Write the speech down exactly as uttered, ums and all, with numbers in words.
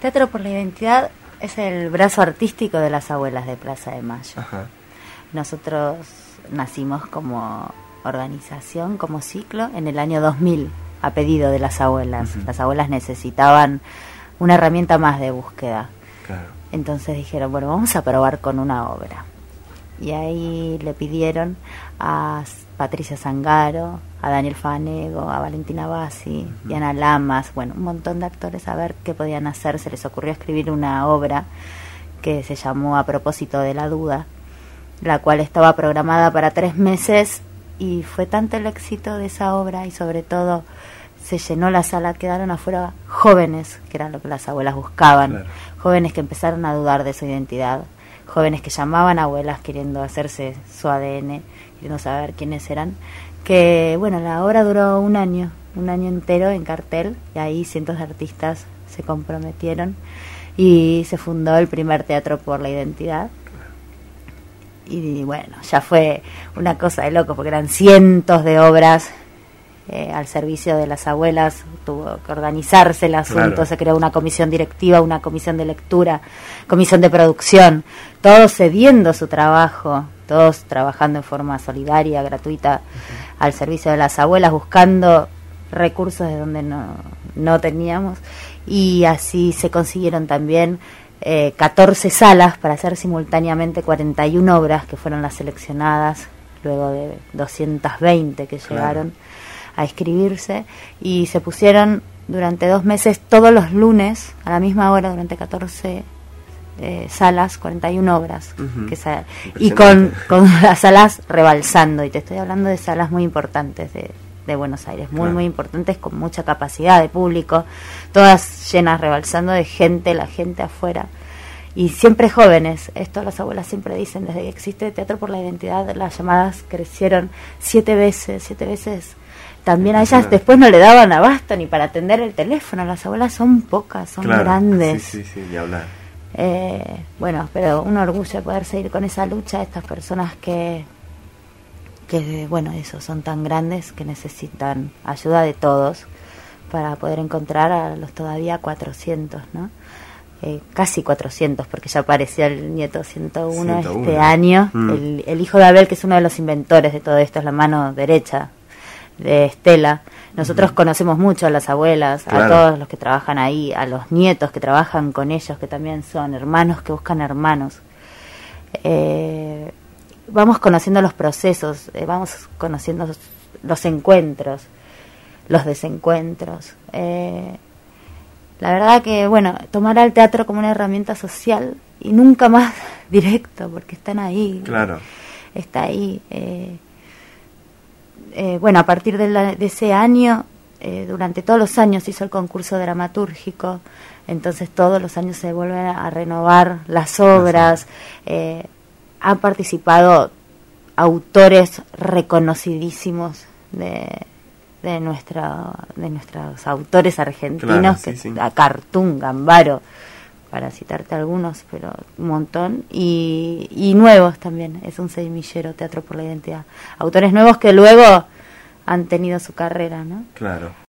Teatro por la Identidad es el brazo artístico de las abuelas de Plaza de Mayo. Ajá. Nosotros nacimos como organización, como ciclo, en el año dos mil, a pedido de las abuelas. Uh-huh. Las abuelas necesitaban una herramienta más de búsqueda. Claro. Entonces dijeron, bueno, vamos a probar con una obra. Y ahí le pidieron a Patricia Zangaro, a Daniel Fanego, a Valentina Bassi, uh-huh. y Ana Lamas, bueno, un montón de actores a ver qué podían hacer. Se les ocurrió escribir una obra que se llamó A propósito de la duda, la cual estaba programada para tres meses, y fue tanto el éxito de esa obra, y sobre todo se llenó la sala, quedaron afuera jóvenes, que era lo que las abuelas buscaban, claro. Jóvenes que empezaron a dudar de su identidad, jóvenes que llamaban a abuelas queriendo hacerse su A D N, queriendo saber quiénes eran, que bueno, la obra duró un año, un año entero en cartel, y ahí cientos de artistas se comprometieron, y se fundó el primer Teatro por la Identidad. Y bueno, ya fue una cosa de loco, porque eran cientos de obras eh, al servicio de las abuelas. Tuvo que organizarse el asunto, claro. Se creó una comisión directiva, una comisión de lectura, comisión de producción, todos cediendo su trabajo, todos trabajando en forma solidaria, gratuita, uh-huh. al servicio de las abuelas, buscando recursos de donde no, no teníamos, y así se consiguieron también Eh, catorce salas para hacer simultáneamente cuarenta y una obras, que fueron las seleccionadas luego de doscientas veinte que claro. llegaron a inscribirse, y se pusieron durante dos meses todos los lunes a la misma hora durante catorce eh, salas, cuarenta y una obras, uh-huh. que sa- y con, con las salas rebalsando, y te estoy hablando de salas muy importantes de de Buenos Aires, muy claro. muy importantes, con mucha capacidad de público, todas llenas, rebalsando de gente, la gente afuera, y siempre jóvenes. Esto las abuelas siempre dicen, desde que existe Teatro por la Identidad, las llamadas crecieron siete veces, siete veces. También a ellas después no le daban abasto ni para atender el teléfono. Las abuelas son pocas, son claro. grandes. Sí, sí, sí, ni hablar. Eh, bueno, pero un orgullo poder seguir con esa lucha, estas personas que que bueno, eso, son tan grandes que necesitan ayuda de todos para poder encontrar a los todavía cuatrocientos, ¿no? Eh, casi cuatrocientos, porque ya apareció el nieto ciento uno, ciento uno. Este año, mm. el, el hijo de Abel, que es uno de los inventores de todo esto, es la mano derecha de Estela. Nosotros mm. conocemos mucho a las abuelas, claro. a todos los que trabajan ahí, a los nietos que trabajan con ellos, que también son hermanos que buscan hermanos. Eh... Vamos conociendo los procesos, eh, vamos conociendo los, los encuentros, los desencuentros. Eh, la verdad que, bueno, tomar al teatro como una herramienta social y nunca más directo, porque están ahí. Claro. Está ahí. Eh, eh, bueno, a partir de, la, de ese año, eh, durante todos los años hizo el concurso dramatúrgico, entonces todos los años se vuelven a renovar las obras. Eh, Han participado autores reconocidísimos de de nuestra de nuestros autores argentinos, claro, sí, que sí. a Cartoon, Gambaro, para citarte algunos, pero un montón, y, y nuevos también. Es un semillero Teatro por la Identidad. Autores nuevos que luego han tenido su carrera, ¿no? Claro.